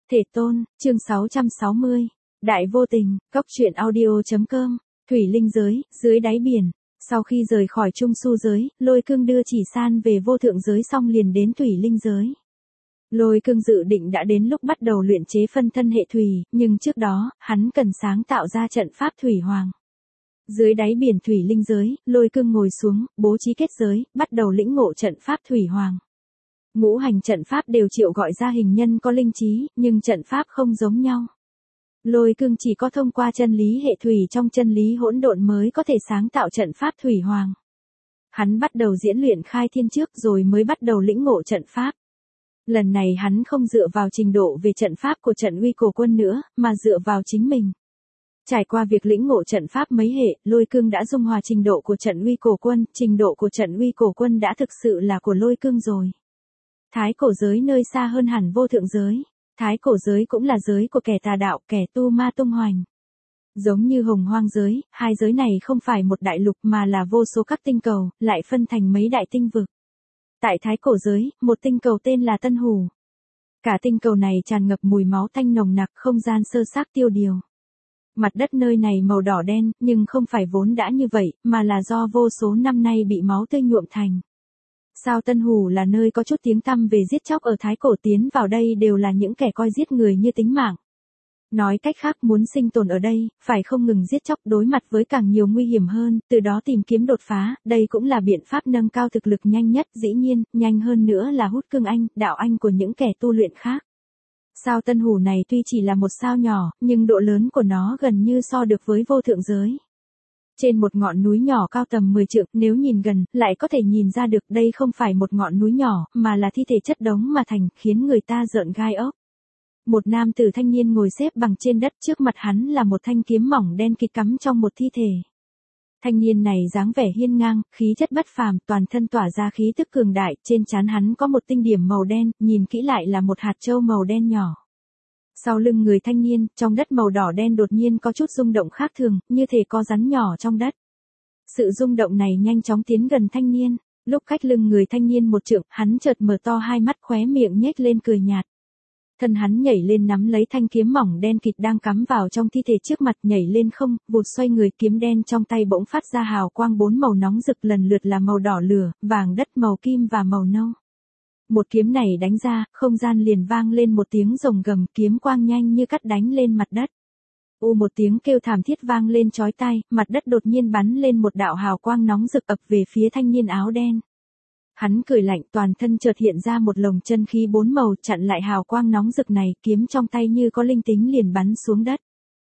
Thể tôn, chương 660. Đại vô tình, cóc truyện audio.com. Thủy linh giới, dưới đáy biển. Sau khi rời khỏi trung su giới, Lôi Cương đưa Chỉ San về vô thượng giới xong liền đến thủy linh giới. Lôi Cương dự định đã đến lúc bắt đầu luyện chế phân thân hệ thủy, nhưng trước đó, hắn cần sáng tạo ra trận pháp thủy hoàng. Dưới đáy biển thủy linh giới, Lôi Cương ngồi xuống, bố trí kết giới, bắt đầu lĩnh ngộ trận pháp thủy hoàng. Ngũ hành trận pháp đều triệu gọi ra hình nhân có linh trí, nhưng trận pháp không giống nhau. Lôi Cương chỉ có thông qua chân lý hệ thủy trong chân lý hỗn độn mới có thể sáng tạo trận pháp thủy hoàng. Hắn bắt đầu diễn luyện khai thiên trước rồi mới bắt đầu lĩnh ngộ trận pháp. Lần này hắn không dựa vào trình độ về trận pháp của trận uy cổ quân nữa, mà dựa vào chính mình. Trải qua việc lĩnh ngộ trận pháp mấy hệ, Lôi Cương đã dung hòa trình độ của trận uy cổ quân, trình độ của trận uy cổ quân đã thực sự là của Lôi Cương rồi. Thái cổ giới nơi xa hơn hẳn vô thượng giới. Thái cổ giới cũng là giới của kẻ tà đạo, kẻ tu ma tung hoành. Giống như hồng hoang giới, hai giới này không phải một đại lục mà là vô số các tinh cầu, lại phân thành mấy đại tinh vực. Tại thái cổ giới, một tinh cầu tên là Tân Hủ. Cả tinh cầu này tràn ngập mùi máu tanh nồng nặc, không gian sơ xác tiêu điều. Mặt đất nơi này màu đỏ đen, nhưng không phải vốn đã như vậy, mà là do vô số năm nay bị máu tươi nhuộm thành. Sao Tân Hủ là nơi có chút tiếng tăm về giết chóc ở thái cổ, tiến vào đây đều là những kẻ coi giết người như tính mạng. Nói cách khác, muốn sinh tồn ở đây, phải không ngừng giết chóc, đối mặt với càng nhiều nguy hiểm hơn, từ đó tìm kiếm đột phá, đây cũng là biện pháp nâng cao thực lực nhanh nhất, dĩ nhiên, nhanh hơn nữa là hút cương anh, đạo anh của những kẻ tu luyện khác. Sao Tân Hủ này tuy chỉ là một sao nhỏ, nhưng độ lớn của nó gần như so được với vô thượng giới. Trên một ngọn núi nhỏ cao tầm 10 trượng, nếu nhìn gần, lại có thể nhìn ra được đây không phải một ngọn núi nhỏ, mà là thi thể chất đống mà thành, khiến người ta rợn gai ốc. Một nam tử thanh niên ngồi xếp bằng trên đất, trước mặt hắn là một thanh kiếm mỏng đen kịt cắm trong một thi thể. Thanh niên này dáng vẻ hiên ngang, khí chất bất phàm, toàn thân tỏa ra khí tức cường đại, trên trán hắn có một tinh điểm màu đen, nhìn kỹ lại là một hạt châu màu đen nhỏ. Sau lưng người thanh niên, trong đất màu đỏ đen đột nhiên có chút rung động khác thường, như thể có rắn nhỏ trong đất. Sự rung động này nhanh chóng tiến gần thanh niên, lúc cách lưng người thanh niên một trượng, hắn chợt mở to hai mắt, khóe miệng nhếch lên cười nhạt. Thân hắn nhảy lên nắm lấy thanh kiếm mỏng đen kịt đang cắm vào trong thi thể trước mặt, nhảy lên không, vụt xoay người, kiếm đen trong tay bỗng phát ra hào quang 4 màu nóng rực, lần lượt là màu đỏ lửa, vàng đất, màu kim và màu nâu. Một kiếm này đánh ra, không gian liền vang lên một tiếng rồng gầm, kiếm quang nhanh như cắt đánh lên mặt đất. Một tiếng kêu thảm thiết vang lên chói tai, mặt đất đột nhiên bắn lên một đạo hào quang nóng rực ập về phía thanh niên áo đen. Hắn cười lạnh, toàn thân chợt hiện ra một lồng chân khí 4 màu chặn lại hào quang nóng rực này, kiếm trong tay như có linh tính liền bắn xuống đất.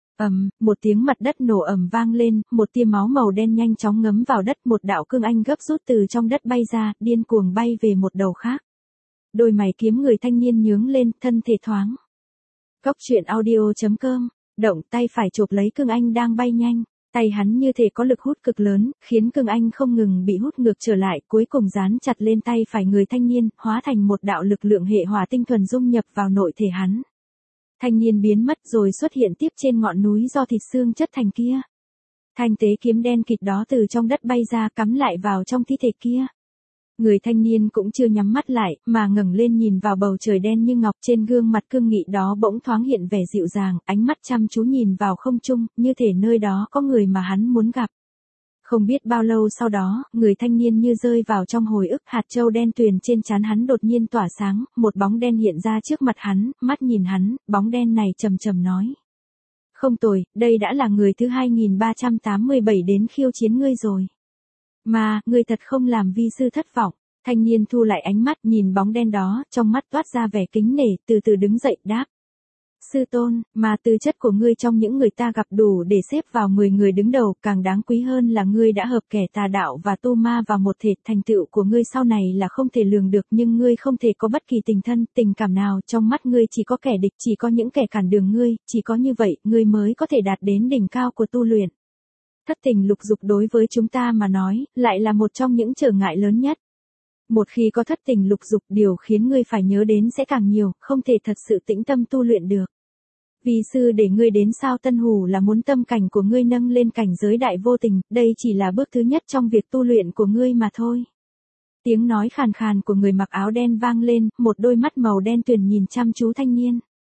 Một tiếng mặt đất nổ ầm vang lên, một tia máu màu đen nhanh chóng ngấm vào đất, một đạo cương anh gấp rút từ trong đất bay ra, điên cuồng bay về một đầu khác. Đôi mày kiếm người thanh niên nhướng lên, thân thể thoáng. Cóc truyện audio.com, động tay phải chộp lấy cương anh đang bay nhanh, tay hắn như thể có lực hút cực lớn, khiến cương anh không ngừng bị hút ngược trở lại, cuối cùng dán chặt lên tay phải người thanh niên, hóa thành một đạo lực lượng hệ hỏa tinh thuần dung nhập vào nội thể hắn. Thanh niên biến mất rồi xuất hiện tiếp trên ngọn núi do thịt xương chất thành kia. Thanh tế kiếm đen kịt đó từ trong đất bay ra, cắm lại vào trong thi thể kia. Người thanh niên cũng chưa nhắm mắt lại, mà ngẩng lên nhìn vào bầu trời đen như ngọc, trên gương mặt cương nghị đó bỗng thoáng hiện vẻ dịu dàng, ánh mắt chăm chú nhìn vào không trung, như thể nơi đó có người mà hắn muốn gặp. Không biết bao lâu sau đó, người thanh niên như rơi vào trong hồi ức, hạt châu đen tuyền trên trán hắn đột nhiên tỏa sáng, một bóng đen hiện ra trước mặt hắn, mắt nhìn hắn, bóng đen này trầm trầm nói. Không tồi, đây đã là người thứ 2387 đến khiêu chiến ngươi rồi. Mà, ngươi thật không làm vi sư thất vọng. Thanh niên thu lại ánh mắt, nhìn bóng đen đó, trong mắt toát ra vẻ kính nể, từ từ đứng dậy đáp. Sư tôn, mà tư chất của ngươi trong những người ta gặp đủ để xếp vào 10 người đứng đầu, càng đáng quý hơn là ngươi đã hợp kẻ tà đạo và tu ma vào một thể, thành tựu của ngươi sau này là không thể lường được, nhưng ngươi không thể có bất kỳ tình thân, tình cảm nào, trong mắt ngươi chỉ có kẻ địch, chỉ có những kẻ cản đường ngươi, chỉ có như vậy, ngươi mới có thể đạt đến đỉnh cao của tu luyện. Thất tình lục dục đối với chúng ta mà nói, lại là một trong những trở ngại lớn nhất. Một khi có thất tình lục dục, điều khiến ngươi phải nhớ đến sẽ càng nhiều, không thể thật sự tĩnh tâm tu luyện được. Vi sư để ngươi đến sao Tân Hủ là muốn tâm cảnh của ngươi nâng lên cảnh giới đại vô tình, đây chỉ là bước thứ nhất trong việc tu luyện của ngươi mà thôi. Tiếng nói khàn khàn của người mặc áo đen vang lên, một đôi mắt màu đen tuyền nhìn chăm chú thanh niên.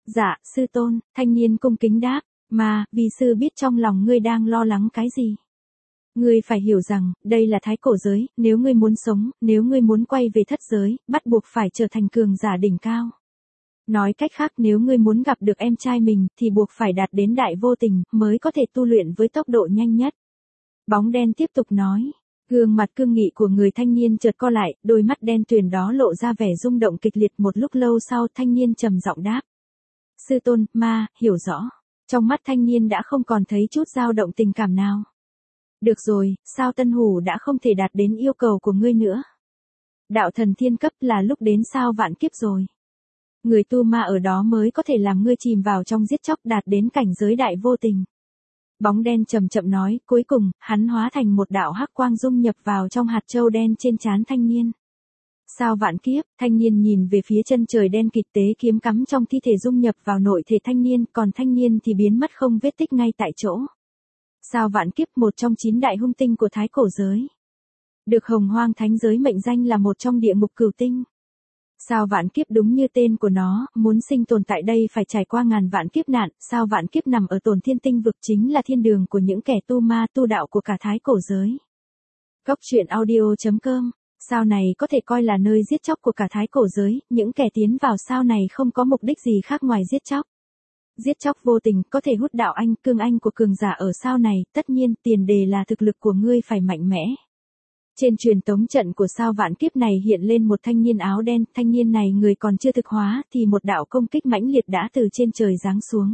Dạ, sư tôn, thanh niên cung kính đáp, mà, vì sư biết trong lòng ngươi đang lo lắng cái gì. Ngươi phải hiểu rằng, đây là thái cổ giới, nếu ngươi muốn sống, nếu ngươi muốn quay về thất giới, bắt buộc phải trở thành cường giả đỉnh cao. Nói cách khác nếu ngươi muốn gặp được em trai mình, thì buộc phải đạt đến đại vô tình, mới có thể tu luyện với tốc độ nhanh nhất. Bóng đen tiếp tục nói. Gương mặt cương nghị của người thanh niên chợt co lại, đôi mắt đen tuyền đó lộ ra vẻ rung động kịch liệt. Một lúc lâu sau thanh niên trầm giọng đáp. Sư tôn, ma, hiểu rõ. Trong mắt thanh niên đã không còn thấy chút dao động tình cảm nào. Được rồi, sao Tân Hủ đã không thể đạt đến yêu cầu của ngươi nữa? Đạo thần thiên cấp là lúc đến sao vạn kiếp rồi. Người tu ma ở đó mới có thể làm ngươi chìm vào trong giết chóc đạt đến cảnh giới đại vô tình. Bóng đen chậm chậm nói, cuối cùng, hắn hóa thành một đạo hắc quang dung nhập vào trong hạt châu đen trên trán thanh niên. Sao vạn kiếp, thanh niên nhìn về phía chân trời đen kịt, tế kiếm cắm trong thi thể dung nhập vào nội thể thanh niên, còn thanh niên thì biến mất không vết tích ngay tại chỗ. Sao vạn kiếp, một trong 9 đại hung tinh của thái cổ giới. Được Hồng Hoang Thánh giới mệnh danh là một trong địa ngục cửu tinh. Sao vạn kiếp đúng như tên của nó, muốn sinh tồn tại đây phải trải qua ngàn vạn kiếp nạn. Sao vạn kiếp nằm ở Tồn Thiên Tinh vực, chính là thiên đường của những kẻ tu ma tu đạo của cả thái cổ giới. Cốc truyện audio.com. Sao này có thể coi là nơi giết chóc của cả thái cổ giới, những kẻ tiến vào sao này không có mục đích gì khác ngoài giết chóc. Giết chóc vô tình có thể hút đạo anh, cương anh của cường giả ở sao này, tất nhiên tiền đề là thực lực của ngươi phải mạnh mẽ. Trên truyền tống trận của sao vạn kiếp này hiện lên một thanh niên áo đen, thanh niên này người còn chưa thực hóa thì một đạo công kích mãnh liệt đã từ trên trời giáng xuống.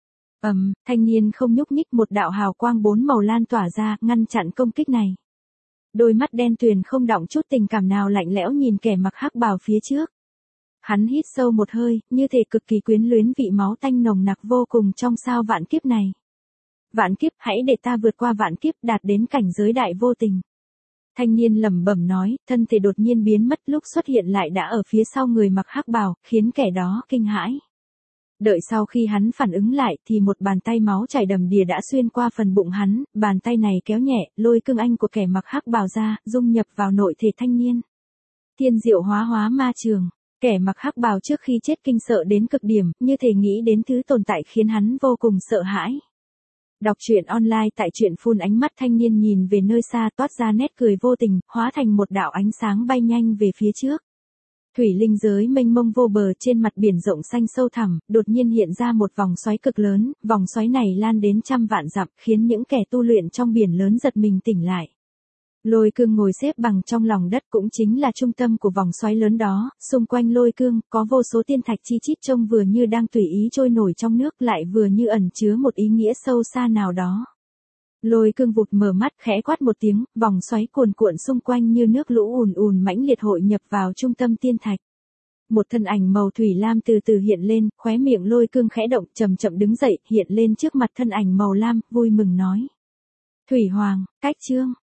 Thanh niên không nhúc nhích, một đạo hào quang 4 màu lan tỏa ra, ngăn chặn công kích này. Đôi mắt đen tuyền không đọng chút tình cảm nào lạnh lẽo nhìn kẻ mặc hắc bào phía trước. Hắn hít sâu một hơi, như thể cực kỳ quyến luyến vị máu tanh nồng nặc vô cùng trong sao vạn kiếp này. Vạn kiếp, hãy để ta vượt qua vạn kiếp đạt đến cảnh giới đại vô tình. Thanh niên lẩm bẩm nói, thân thể đột nhiên biến mất, lúc xuất hiện lại đã ở phía sau người mặc hắc bào, khiến kẻ đó kinh hãi. Đợi sau khi hắn phản ứng lại thì một bàn tay máu chảy đầm đìa đã xuyên qua phần bụng hắn, bàn tay này kéo nhẹ, lôi cương anh của kẻ mặc hắc bào ra, dung nhập vào nội thể thanh niên. Thiên diệu hóa ma trường, kẻ mặc hắc bào trước khi chết kinh sợ đến cực điểm, như thể nghĩ đến thứ tồn tại khiến hắn vô cùng sợ hãi. Đọc truyện online tại truyện phun, ánh mắt thanh niên nhìn về nơi xa toát ra nét cười vô tình, hóa thành một đạo ánh sáng bay nhanh về phía trước. Thủy linh giới mênh mông vô bờ, trên mặt biển rộng xanh sâu thẳm, đột nhiên hiện ra một vòng xoáy cực lớn, vòng xoáy này lan đến trăm vạn dặm, khiến những kẻ tu luyện trong biển lớn giật mình tỉnh lại. Lôi cương ngồi xếp bằng trong lòng đất cũng chính là trung tâm của vòng xoáy lớn đó, xung quanh lôi cương có vô số tiên thạch chi chít trông vừa như đang tùy ý trôi nổi trong nước, lại vừa như ẩn chứa một ý nghĩa sâu xa nào đó. Lôi cương vụt mở mắt, khẽ quát một tiếng, vòng xoáy cuồn cuộn xung quanh như nước lũ ùn ùn mãnh liệt hội nhập vào trung tâm tiên thạch. Một thân ảnh màu thủy lam từ từ hiện lên, khóe miệng lôi cương khẽ động, chậm chậm đứng dậy, hiện lên trước mặt thân ảnh màu lam, vui mừng nói. Thủy Hoàng, cách chương.